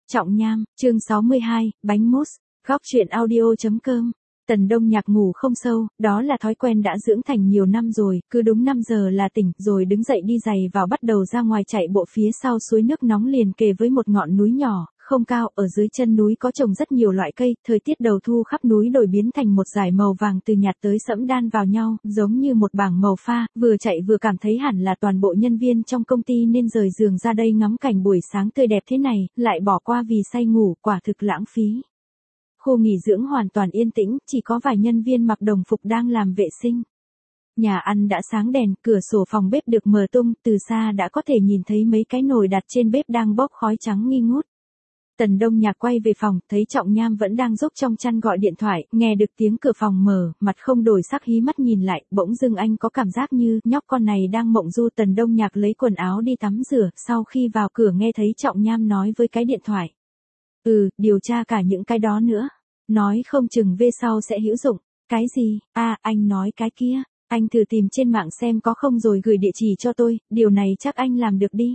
Trọng Nham, chương 62, bánh mousse, góc truyện audio.com. Tần Đông Nhạc ngủ không sâu, đó là thói quen đã dưỡng thành nhiều năm rồi, cứ đúng 5 giờ là tỉnh, rồi đứng dậy đi giày vào bắt đầu ra ngoài chạy bộ phía sau suối nước nóng liền kề với một ngọn núi nhỏ, không cao, ở dưới chân núi có trồng rất nhiều loại cây, thời tiết đầu thu khắp núi đổi biến thành một dải màu vàng từ nhạt tới sẫm đan vào nhau, giống như một bảng màu pha, vừa chạy vừa cảm thấy hẳn là toàn bộ nhân viên trong công ty nên rời giường ra đây ngắm cảnh buổi sáng tươi đẹp thế này, lại bỏ qua vì say ngủ, quả thực lãng phí. Khu nghỉ dưỡng hoàn toàn yên tĩnh, chỉ có vài nhân viên mặc đồng phục đang làm vệ sinh. Nhà ăn đã sáng đèn, cửa sổ phòng bếp được mở tung, từ xa đã có thể nhìn thấy mấy cái nồi đặt trên bếp đang bốc khói trắng nghi ngút. Tần Đông Nhạc quay về phòng, thấy Trọng Nham vẫn đang rúc trong chăn gọi điện thoại, nghe được tiếng cửa phòng mở, mặt không đổi sắc hí mắt nhìn lại, bỗng dưng anh có cảm giác như nhóc con này đang mộng du. Tần Đông Nhạc lấy quần áo đi tắm rửa, sau khi vào cửa nghe thấy Trọng Nham nói với cái điện thoại. Điều tra cả những cái đó nữa. Nói không chừng về sau sẽ hữu dụng. Cái gì? Anh nói cái kia. Anh thử tìm trên mạng xem có không rồi gửi địa chỉ cho tôi, điều này chắc anh làm được đi.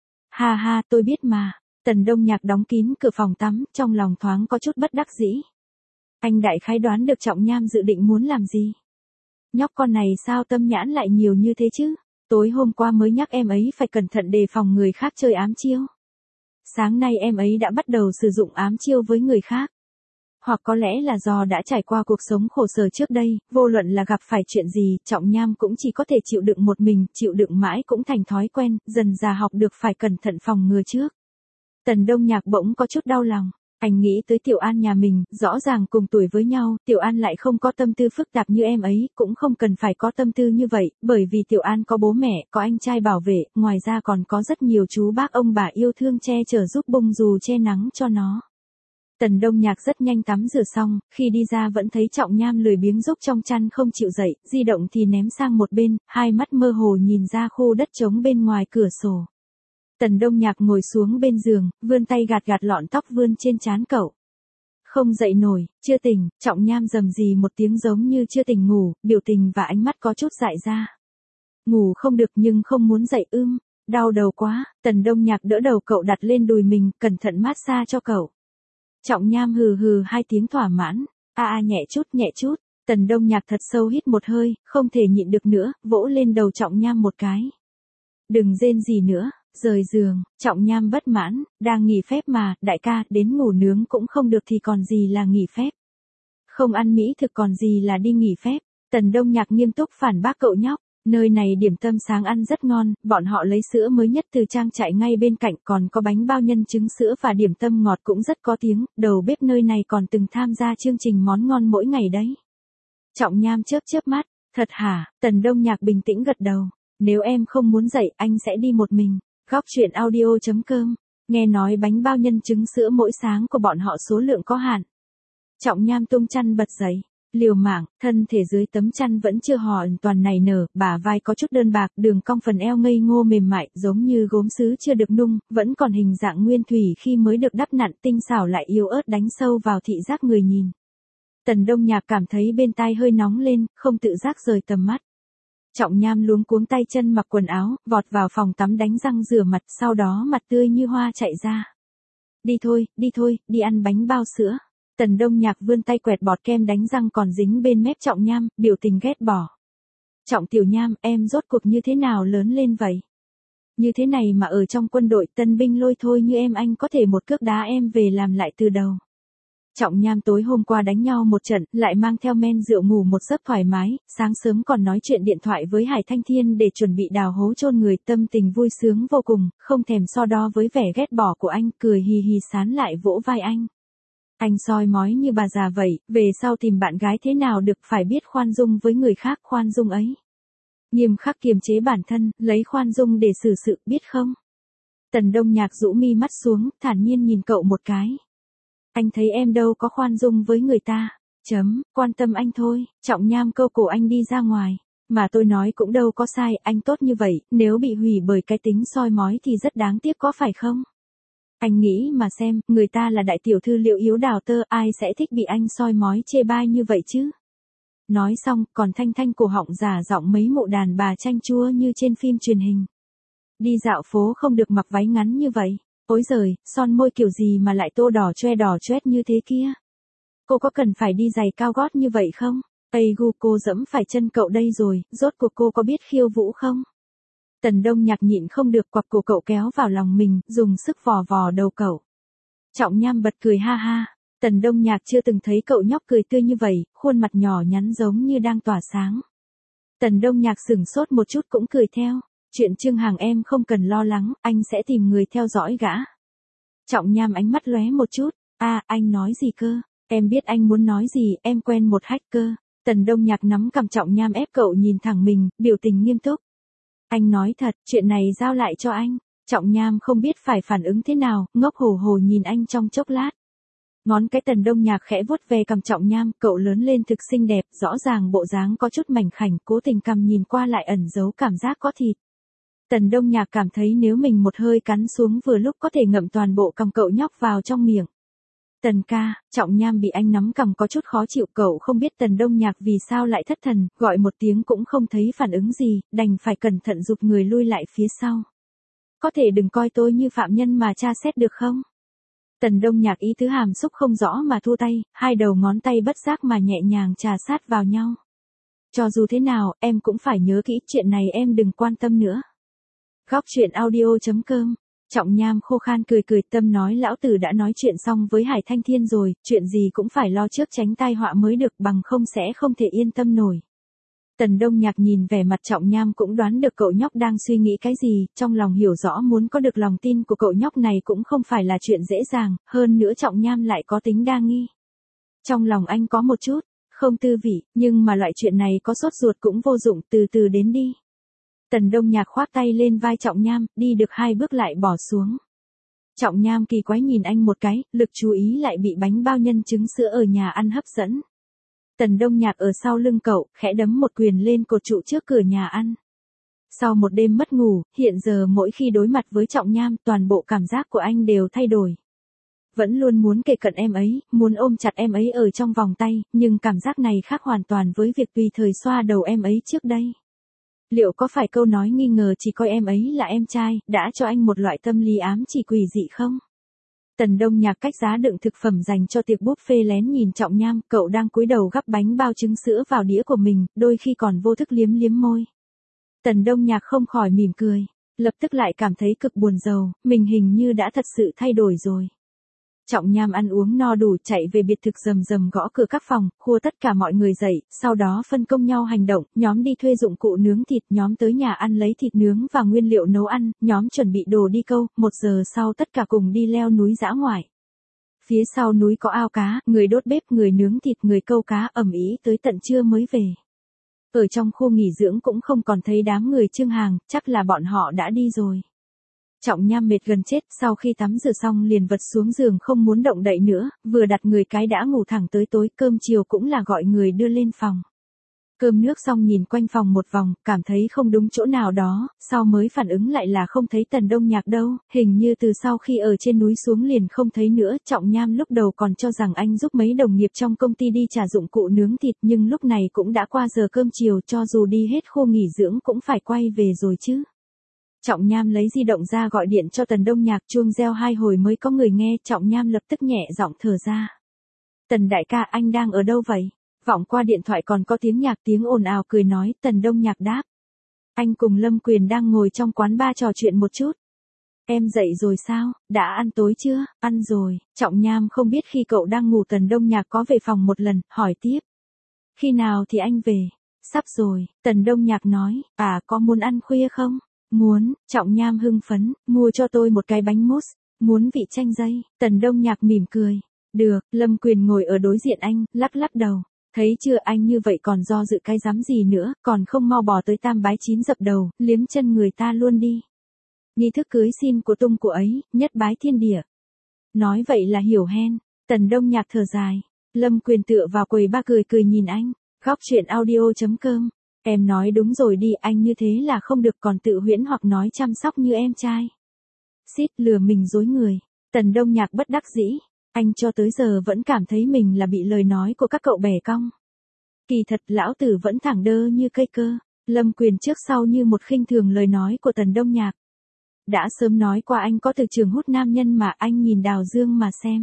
Ha, tôi biết mà. Tần Đông Nhạc đóng kín cửa phòng tắm, trong lòng thoáng có chút bất đắc dĩ. Anh đại khái đoán được Trọng Nham dự định muốn làm gì. Nhóc con này sao tâm nhãn lại nhiều như thế chứ? Tối hôm qua mới nhắc em ấy phải cẩn thận đề phòng người khác chơi ám chiêu. Sáng nay em ấy đã bắt đầu sử dụng ám chiêu với người khác. Hoặc có lẽ là do đã trải qua cuộc sống khổ sở trước đây, vô luận là gặp phải chuyện gì, Trọng Nham cũng chỉ có thể chịu đựng một mình, chịu đựng mãi cũng thành thói quen, dần già học được phải cẩn thận phòng ngừa trước. Tần Đông Nhạc bỗng có chút đau lòng. Anh nghĩ tới Tiểu An nhà mình, rõ ràng cùng tuổi với nhau, Tiểu An lại không có tâm tư phức tạp như em ấy, cũng không cần phải có tâm tư như vậy, bởi vì Tiểu An có bố mẹ, có anh trai bảo vệ, ngoài ra còn có rất nhiều chú bác ông bà yêu thương che chở giúp bông dù che nắng cho nó. Tần Đông Nhạc rất nhanh tắm rửa xong, khi đi ra vẫn thấy Trọng Nham lười biếng rúc trong chăn không chịu dậy, di động thì ném sang một bên, hai mắt mơ hồ nhìn ra khu đất trống bên ngoài cửa sổ. Tần Đông Nhạc ngồi xuống bên giường, vươn tay gạt lọn tóc vươn trên trán cậu. Không dậy nổi, chưa tỉnh, Trọng Nham rầm rì một tiếng giống như chưa tỉnh ngủ, biểu tình và ánh mắt có chút dại ra. Ngủ không được nhưng không muốn dậy đau đầu quá. Tần Đông Nhạc đỡ đầu cậu đặt lên đùi mình, cẩn thận massage cho cậu. Trọng Nham hừ hai tiếng thỏa mãn, nhẹ chút. Tần Đông Nhạc thật sâu hít một hơi, không thể nhịn được nữa, vỗ lên đầu Trọng Nham một cái. Đừng rên gì nữa. Rời giường, Trọng Nham bất mãn, đang nghỉ phép mà, đại ca, đến ngủ nướng cũng không được thì còn gì là nghỉ phép. Không ăn mỹ thực còn gì là đi nghỉ phép. Tần Đông Nhạc nghiêm túc phản bác cậu nhóc, nơi này điểm tâm sáng ăn rất ngon, bọn họ lấy sữa mới nhất từ trang trại ngay bên cạnh, còn có bánh bao nhân trứng sữa và điểm tâm ngọt cũng rất có tiếng, đầu bếp nơi này còn từng tham gia chương trình món ngon mỗi ngày đấy. Trọng Nham chớp mắt, thật hả? Tần Đông Nhạc bình tĩnh gật đầu, nếu em không muốn dậy anh sẽ đi một mình. Góc truyện audio.com, nghe nói bánh bao nhân trứng sữa mỗi sáng của bọn họ số lượng có hạn. Trọng Nham tung chăn bật dậy, liều mạng, thân thể dưới tấm chăn vẫn chưa hoàn toàn nảy nở, bả vai có chút đơn bạc, đường cong phần eo ngây ngô mềm mại, giống như gốm sứ chưa được nung, vẫn còn hình dạng nguyên thủy khi mới được đắp nặn, tinh xảo lại yếu ớt đánh sâu vào thị giác người nhìn. Tần Đông Nhạc cảm thấy bên tai hơi nóng lên, không tự giác rời tầm mắt. Trọng Nham luống cuống tay chân mặc quần áo, vọt vào phòng tắm đánh răng rửa mặt, sau đó mặt tươi như hoa chạy ra. Đi thôi, đi ăn bánh bao sữa. Tần Đông Nhạc vươn tay quẹt bọt kem đánh răng còn dính bên mép Trọng Nham, biểu tình ghét bỏ. Tiểu Nham, em rốt cuộc như thế nào lớn lên vậy? Như thế này mà ở trong quân đội tân binh lôi thôi như em anh có thể một cước đá em về làm lại từ đầu. Trọng Nham tối hôm qua đánh nhau một trận, lại mang theo men rượu ngủ một giấc thoải mái, sáng sớm còn nói chuyện điện thoại với Hải Thanh Thiên để chuẩn bị đào hố chôn người, tâm tình vui sướng vô cùng, không thèm so đo với vẻ ghét bỏ của anh, cười hì hì sán lại vỗ vai anh. Anh soi mói như bà già vậy, về sau tìm bạn gái thế nào được phải biết khoan dung với người khác, khoan dung ấy. Nghiêm khắc kiềm chế bản thân, lấy khoan dung để xử sự, biết không? Tần Đông Nhạc rũ mi mắt xuống, thản nhiên nhìn cậu một cái. Anh thấy em đâu có khoan dung với người ta. Quan tâm anh thôi. Trọng Nham câu cổ anh đi ra ngoài. Mà tôi nói cũng đâu có sai, anh tốt như vậy, nếu bị hủy bởi cái tính soi mói thì rất đáng tiếc có phải không? Anh nghĩ mà xem, người ta là đại tiểu thư Liệu Yếu Đào Tơ, ai sẽ thích bị anh soi mói chê bai như vậy chứ? Nói xong, còn thanh cổ họng giả giọng mấy mụ đàn bà chanh chua như trên phim truyền hình. Đi dạo phố không được mặc váy ngắn như vậy. Ối giời, son môi kiểu gì mà lại tô đỏ choét như thế kia? Cô có cần phải đi giày cao gót như vậy không? Ây gu, cô dẫm phải chân cậu đây rồi, rốt cuộc cô có biết khiêu vũ không? Tần Đông Nhạc nhịn không được quặp cổ cậu kéo vào lòng mình, dùng sức vò vò đầu cậu. Trọng Nham bật cười ha ha. Tần Đông Nhạc chưa từng thấy cậu nhóc cười tươi như vậy, khuôn mặt nhỏ nhắn giống như đang tỏa sáng. Tần Đông Nhạc sửng sốt một chút cũng cười theo. Chuyện Trương Hằng em không cần lo lắng, anh sẽ tìm người theo dõi gã. Trọng Nham ánh mắt lóe một chút. Anh nói gì cơ? Em biết anh muốn nói gì, em quen một hacker. Tần Đông Nhạc nắm cằm Trọng Nham ép cậu nhìn thẳng mình, biểu tình nghiêm túc. Anh nói thật, chuyện này giao lại cho anh. Trọng Nham không biết phải phản ứng thế nào, ngốc hổ hổ nhìn anh trong chốc lát. Ngón cái Tần Đông Nhạc khẽ vuốt về cằm Trọng Nham, cậu lớn lên thực xinh đẹp, rõ ràng bộ dáng có chút mảnh khảnh, cố tình cằm nhìn qua lại ẩn giấu cảm giác có thịt. Tần Đông Nhạc cảm thấy nếu mình một hơi cắn xuống vừa lúc có thể ngậm toàn bộ cằm cậu nhóc vào trong miệng. Tần ca, Trọng Nham bị anh nắm cằm có chút khó chịu, cậu không biết Tần Đông Nhạc vì sao lại thất thần, gọi một tiếng cũng không thấy phản ứng gì, đành phải cẩn thận giục người lui lại phía sau. Có thể đừng coi tôi như phạm nhân mà tra xét được không? Tần Đông Nhạc ý tứ hàm xúc không rõ mà thua tay, hai đầu ngón tay bất giác mà nhẹ nhàng chà sát vào nhau. Cho dù thế nào, em cũng phải nhớ kỹ, chuyện này em đừng quan tâm nữa. Góc truyện audio.com. Trọng Nham khô khan cười cười, tâm nói lão tử đã nói chuyện xong với Hải Thanh Thiên rồi, chuyện gì cũng phải lo trước tránh tai họa mới được, bằng không sẽ không thể yên tâm nổi. Tần Đông Nhạc nhìn vẻ mặt Trọng Nham cũng đoán được cậu nhóc đang suy nghĩ cái gì, trong lòng hiểu rõ muốn có được lòng tin của cậu nhóc này cũng không phải là chuyện dễ dàng, hơn nữa Trọng Nham lại có tính đa nghi. Trong lòng anh có một chút, không tư vị, nhưng mà loại chuyện này có sốt ruột cũng vô dụng, từ từ đến đi. Tần Đông Nhạc khoác tay lên vai Trọng Nham, đi được 2 bước lại bỏ xuống. Trọng Nham kỳ quái nhìn anh một cái, lực chú ý lại bị bánh bao nhân trứng sữa ở nhà ăn hấp dẫn. Tần Đông Nhạc ở sau lưng cậu, khẽ đấm một quyền lên cột trụ trước cửa nhà ăn. Sau một đêm mất ngủ, hiện giờ mỗi khi đối mặt với Trọng Nham, toàn bộ cảm giác của anh đều thay đổi. Vẫn luôn muốn kề cận em ấy, muốn ôm chặt em ấy ở trong vòng tay, nhưng cảm giác này khác hoàn toàn với việc tùy thời xoa đầu em ấy trước đây. Liệu có phải câu nói nghi ngờ chỉ coi em ấy là em trai, đã cho anh một loại tâm lý ám chỉ quỷ dị không? Tần Đông Nhạc cách giá đựng thực phẩm dành cho tiệc buffet lén nhìn Trọng Nham, cậu đang cúi đầu gắp bánh bao trứng sữa vào đĩa của mình, đôi khi còn vô thức liếm liếm môi. Tần Đông Nhạc không khỏi mỉm cười, lập tức lại cảm thấy cực buồn rầu, mình hình như đã thật sự thay đổi rồi. Trọng Nham ăn uống no đủ chạy về biệt thực rầm rầm gõ cửa các phòng, khua tất cả mọi người dậy, sau đó phân công nhau hành động, nhóm đi thuê dụng cụ nướng thịt, nhóm tới nhà ăn lấy thịt nướng và nguyên liệu nấu ăn, nhóm chuẩn bị đồ đi câu, 1 giờ sau tất cả cùng đi leo núi dã ngoại. Phía sau núi có ao cá, người đốt bếp, người nướng thịt, người câu cá, ầm ĩ tới tận trưa mới về. Ở trong khu nghỉ dưỡng cũng không còn thấy đám người Trương Hằng, chắc là bọn họ đã đi rồi. Trọng Nham mệt gần chết, sau khi tắm rửa xong liền vật xuống giường không muốn động đậy nữa, vừa đặt người cái đã ngủ thẳng tới tối, cơm chiều cũng là gọi người đưa lên phòng. Cơm nước xong nhìn quanh phòng một vòng, cảm thấy không đúng chỗ nào đó, sau mới phản ứng lại là không thấy Tần Đông Nhạc đâu, hình như từ sau khi ở trên núi xuống liền không thấy nữa. Trọng Nham lúc đầu còn cho rằng anh giúp mấy đồng nghiệp trong công ty đi trả dụng cụ nướng thịt, nhưng lúc này cũng đã qua giờ cơm chiều, cho dù đi hết khu nghỉ dưỡng cũng phải quay về rồi chứ. Trọng Nham lấy di động ra gọi điện cho Tần Đông Nhạc, chuông reo 2 hồi mới có người nghe, Trọng Nham lập tức nhẹ giọng thở ra. Tần đại ca, anh đang ở đâu vậy? Vọng qua điện thoại còn có tiếng nhạc, tiếng ồn ào cười nói. Tần Đông Nhạc đáp. Anh cùng Lâm Quyền đang ngồi trong quán bar trò chuyện một chút. Em dậy rồi sao, đã ăn tối chưa? Ăn rồi. Trọng Nham không biết khi cậu đang ngủ Tần Đông Nhạc có về phòng một lần, hỏi tiếp. Khi nào thì anh về? Sắp rồi, Tần Đông Nhạc nói. Có muốn ăn khuya không? Muốn. Trọng Nham hưng phấn, mua cho tôi một cái bánh mousse. Muốn vị chanh dây? Tần Đông Nhạc mỉm cười. Được. Lâm Quyền ngồi ở đối diện anh, lắc lắc đầu. Thấy chưa, anh như vậy còn do dự cái dám gì nữa, còn không mau bò tới tam bái 9 dập đầu, liếm chân người ta luôn đi. Nghi thức cưới xin của tung của ấy, nhất bái thiên địa. Nói vậy là hiểu hen. Tần Đông Nhạc thở dài. Lâm Quyền tựa vào quầy ba cười cười nhìn anh. Góc truyện audio.com. Em nói đúng rồi đi, anh như thế là không được, còn tự huyễn hoặc nói chăm sóc như em trai. Xít, lừa mình dối người. Tần Đông Nhạc bất đắc dĩ. Anh cho tới giờ vẫn cảm thấy mình là bị lời nói của các cậu bẻ cong. Kỳ thật lão tử vẫn thẳng đơ như cây cơ. Lâm Quyền trước sau như một khinh thường lời nói của Tần Đông Nhạc. đã sớm nói qua anh có từ trường hút nam nhân mà, anh nhìn Đào Dương mà xem.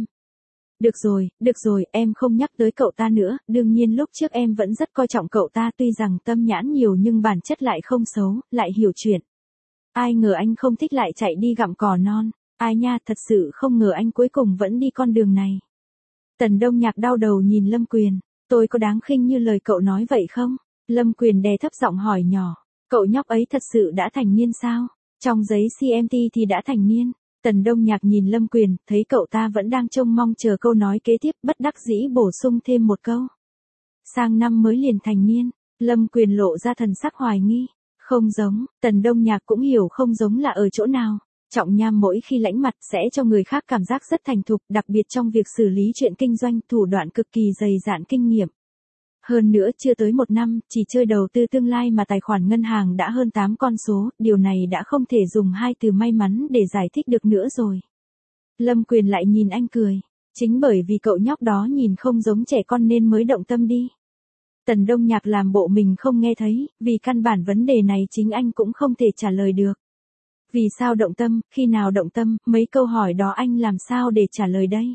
Được rồi, em không nhắc tới cậu ta nữa, đương nhiên lúc trước em vẫn rất coi trọng cậu ta, tuy rằng tâm nhãn nhiều nhưng bản chất lại không xấu, lại hiểu chuyện. Ai ngờ anh không thích lại chạy đi gặm cỏ non, ai nha, thật sự không ngờ anh cuối cùng vẫn đi con đường này. Tần Đông Nhạc đau đầu nhìn Lâm Quyền, tôi có đáng khinh như lời cậu nói vậy không? Lâm Quyền đè thấp giọng hỏi nhỏ, cậu nhóc ấy thật sự đã thành niên sao? Trong giấy CMT thì đã thành niên. Tần Đông Nhạc nhìn Lâm Quyền, thấy cậu ta vẫn đang trông mong chờ câu nói kế tiếp, bất đắc dĩ bổ sung thêm một câu. Sang năm mới liền thành niên. Lâm Quyền lộ ra thần sắc hoài nghi. Không giống, Tần Đông Nhạc cũng hiểu không giống là ở chỗ nào. Trọng Nham mỗi khi lãnh mặt sẽ cho người khác cảm giác rất thành thục, đặc biệt trong việc xử lý chuyện kinh doanh, thủ đoạn cực kỳ dày dạn kinh nghiệm. Hơn nữa chưa tới 1 năm, chỉ chơi đầu tư tương lai mà tài khoản ngân hàng đã hơn 8 con số, điều này đã không thể dùng 2 từ may mắn để giải thích được nữa rồi. Lâm Quyền lại nhìn anh cười, chính bởi vì cậu nhóc đó nhìn không giống trẻ con nên mới động tâm đi. Tần Đông Nhạc làm bộ mình không nghe thấy, vì căn bản vấn đề này chính anh cũng không thể trả lời được. Vì sao động tâm, khi nào động tâm, mấy câu hỏi đó anh làm sao để trả lời đây?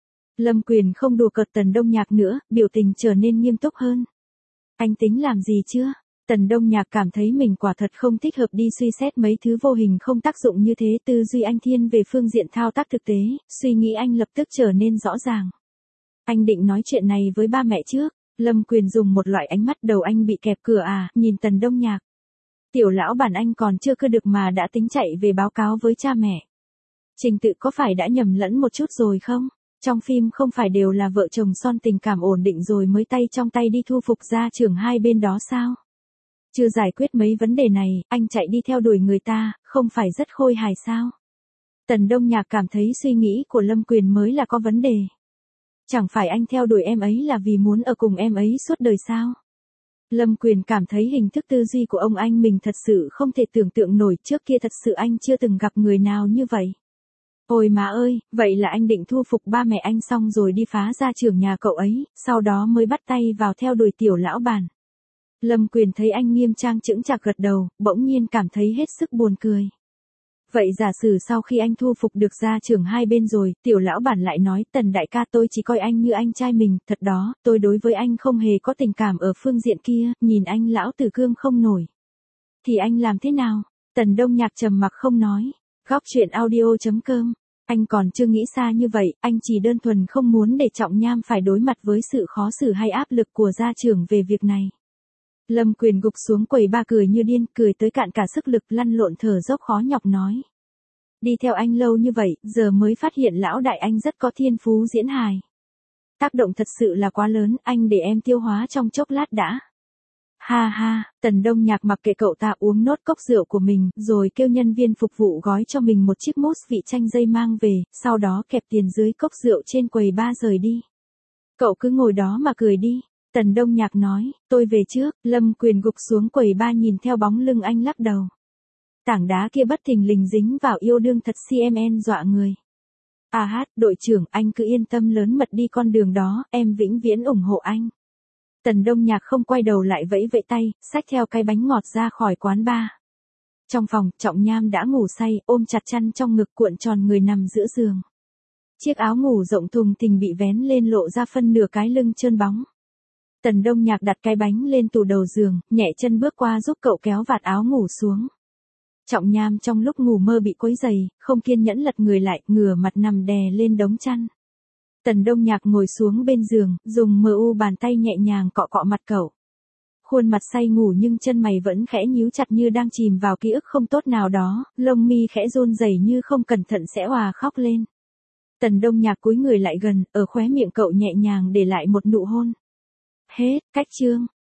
Lâm Quyền không đùa cợt Tần Đông Nhạc nữa, biểu tình trở nên nghiêm túc hơn. Anh tính làm gì chưa? Tần Đông Nhạc cảm thấy mình quả thật không thích hợp đi suy xét mấy thứ vô hình không tác dụng như thế, tư duy anh thiên về phương diện thao tác thực tế, suy nghĩ anh lập tức trở nên rõ ràng. Anh định nói chuyện này với ba mẹ trước. Lâm Quyền dùng một loại ánh mắt đầu anh bị kẹp cửa à, nhìn Tần Đông Nhạc. Tiểu lão bản anh còn chưa cưa được mà đã tính chạy về báo cáo với cha mẹ. Trình tự có phải đã nhầm lẫn một chút rồi không? Trong phim không phải đều là vợ chồng son tình cảm ổn định rồi mới tay trong tay đi thu phục gia trưởng hai bên đó sao? Chưa giải quyết mấy vấn đề này, anh chạy đi theo đuổi người ta, không phải rất khôi hài sao? Tần Đông Nhạc cảm thấy suy nghĩ của Lâm Quyền mới là có vấn đề. Chẳng phải anh theo đuổi em ấy là vì muốn ở cùng em ấy suốt đời sao? Lâm Quyền cảm thấy hình thức tư duy của ông anh mình thật sự không thể tưởng tượng nổi, trước kia thật sự anh chưa từng gặp người nào như vậy. Ôi má ơi, vậy là anh định thu phục ba mẹ anh xong rồi đi phá gia trưởng nhà cậu ấy, sau đó mới bắt tay vào theo đuổi tiểu lão bản. Lâm Quyền thấy anh nghiêm trang chững chạc gật đầu, bỗng nhiên cảm thấy hết sức buồn cười. Vậy giả sử sau khi anh thu phục được gia trưởng hai bên rồi, tiểu lão bản lại nói, Tần đại ca tôi chỉ coi anh như anh trai mình, thật đó, tôi đối với anh không hề có tình cảm ở phương diện kia, nhìn anh lão tử cương không nổi. Thì anh làm thế nào? Tần Đông Nhạc trầm mặc không nói. Góc truyện audio.com. Anh còn chưa nghĩ xa như vậy, anh chỉ đơn thuần không muốn để Trọng Nham phải đối mặt với sự khó xử hay áp lực của gia trưởng về việc này. Lâm Quyền gục xuống quầy ba cười như điên, cười tới cạn cả sức lực, lăn lộn thở dốc khó nhọc nói. Đi theo anh lâu như vậy, giờ mới phát hiện lão đại anh rất có thiên phú diễn hài. Tác động thật sự là quá lớn, anh để em tiêu hóa trong chốc lát đã. Ha ha, Tần Đông Nhạc mặc kệ cậu ta uống nốt cốc rượu của mình, rồi kêu nhân viên phục vụ gói cho mình một chiếc mousse vị chanh dây mang về, sau đó kẹp tiền dưới cốc rượu trên quầy ba rời đi. Cậu cứ ngồi đó mà cười đi. Tần Đông Nhạc nói, tôi về trước. Lâm Quyền gục xuống quầy ba nhìn theo bóng lưng anh lắc đầu. Tảng đá kia bất thình lình dính vào yêu đương thật CMN dọa người. À hát, đội trưởng, anh cứ yên tâm lớn mật đi con đường đó, em vĩnh viễn ủng hộ anh. Tần Đông Nhạc không quay đầu lại vẫy vẫy tay, xách theo cái bánh ngọt ra khỏi quán bar. Trong phòng, Trọng Nham đã ngủ say, ôm chặt chăn trong ngực cuộn tròn người nằm giữa giường. Chiếc áo ngủ rộng thùng thình bị vén lên lộ ra phân nửa cái lưng trơn bóng. Tần Đông Nhạc đặt cái bánh lên tủ đầu giường, nhẹ chân bước qua giúp cậu kéo vạt áo ngủ xuống. Trọng Nham trong lúc ngủ mơ bị quấy rầy, không kiên nhẫn lật người lại, ngửa mặt nằm đè lên đống chăn. Tần Đông Nhạc ngồi xuống bên giường, dùng bàn tay nhẹ nhàng cọ cọ mặt cậu. Khuôn mặt say ngủ nhưng chân mày vẫn khẽ nhíu chặt như đang chìm vào ký ức không tốt nào đó, lông mi khẽ run rẩy như không cẩn thận sẽ òa khóc lên. Tần Đông Nhạc cúi người lại gần, ở khóe miệng cậu nhẹ nhàng để lại một nụ hôn. Hết, cách chương.